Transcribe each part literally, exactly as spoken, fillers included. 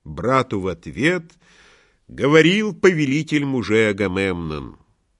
Брату в ответ говорил повелитель мужей Агамемнон: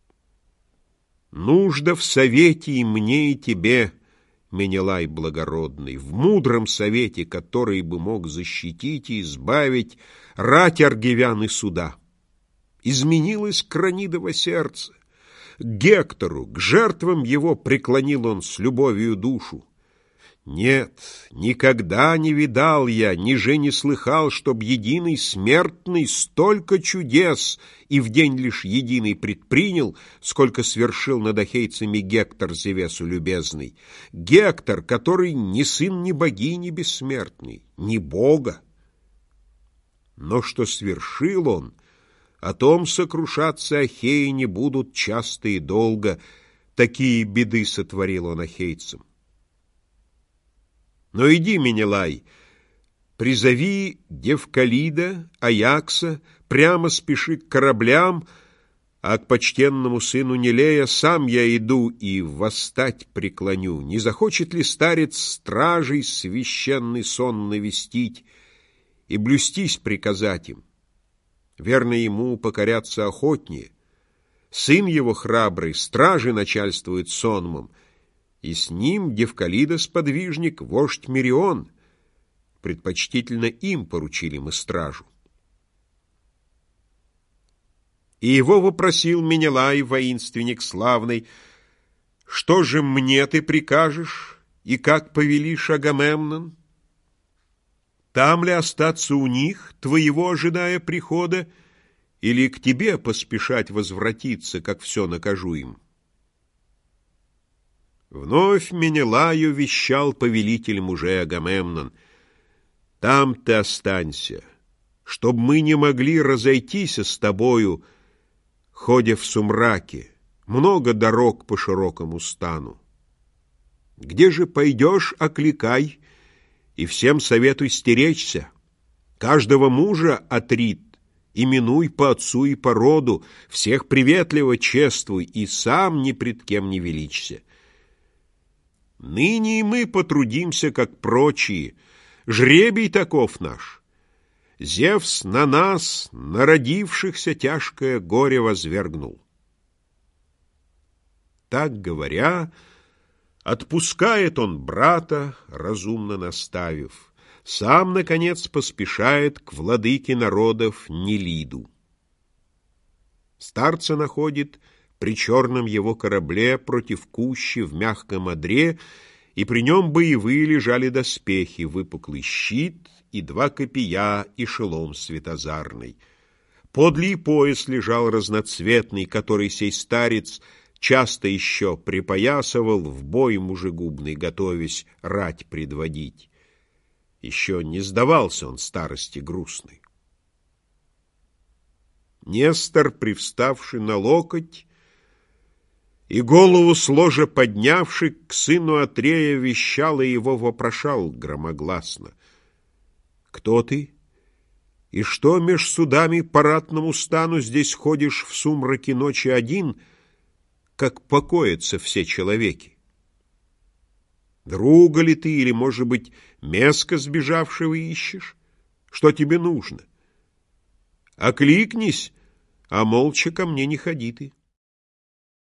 «Нужда в совете и мне, и тебе, Менелай благородный, в мудром совете, который бы мог защитить и избавить рать аргивян и суда. Изменилось Кронидово сердце. К Гектору, к жертвам его преклонил он с любовью душу. Нет, никогда не видал я, ниже не слыхал, чтоб единый смертный столько чудес и в день лишь единый предпринял, сколько свершил над ахейцами Гектор Зевесу любезный. Гектор, который ни сын ни богини бессмертный, ни бога. Но что свершил он, о том сокрушаться ахеи не будут часто и долго, такие беды сотворил он ахейцам. Но иди, Менелай, призови Девкалида, Аякса, прямо спеши к кораблям, а к почтенному сыну Нелея сам я иду и восстать преклоню. Не захочет ли старец стражей священный сон навестить и блюстись приказать им? Верно, ему покоряться охотнее. Сын его храбрый, стражи начальствует сонмом, и с ним Девкалида-сподвижник, вождь Мерион. Предпочтительно им поручили мы стражу. И его вопросил Менелай, воинственник славный: «Что же мне ты прикажешь, и как повелишь, Агамемнон? Там ли остаться у них, твоего ожидая прихода, или к тебе поспешать возвратиться, как все накажу им?» Вновь Менелаю вещал повелитель мужей Агамемнон: «Там ты останься, чтоб мы не могли разойтись с тобою, ходя в сумраке, много дорог по широкому стану. Где же пойдешь, окликай, и всем советуй стеречься. Каждого мужа, Атрит, именуй по отцу и по роду, всех приветливо чествуй, и сам ни пред кем не величься. Ныне и мы потрудимся, как прочие. Жребий таков наш. Зевс на нас, народившихся, тяжкое горе возвергнул». Так говоря, отпускает он брата, разумно наставив. Сам, наконец, поспешает к владыке народов Нелиду. Старца находит при черном его корабле против кущи в мягком одре, и при нем боевые лежали доспехи, выпуклый щит и два копья и шелом светозарный. Подле и пояс лежал разноцветный, который сей старец часто еще припоясывал, в бой мужегубный готовясь рать предводить. Еще не сдавался он старости грустной. Нестор, привставший на локоть и голову с ложа поднявший, к сыну Атрея вещал и его вопрошал громогласно: «Кто ты? И что меж судами по ратному стану здесь ходишь в сумраке ночи один, как покоятся все человеки? Друга ли ты, или, может быть, меска сбежавшего ищешь? Что тебе нужно? Окликнись, а молча ко мне не ходи ты».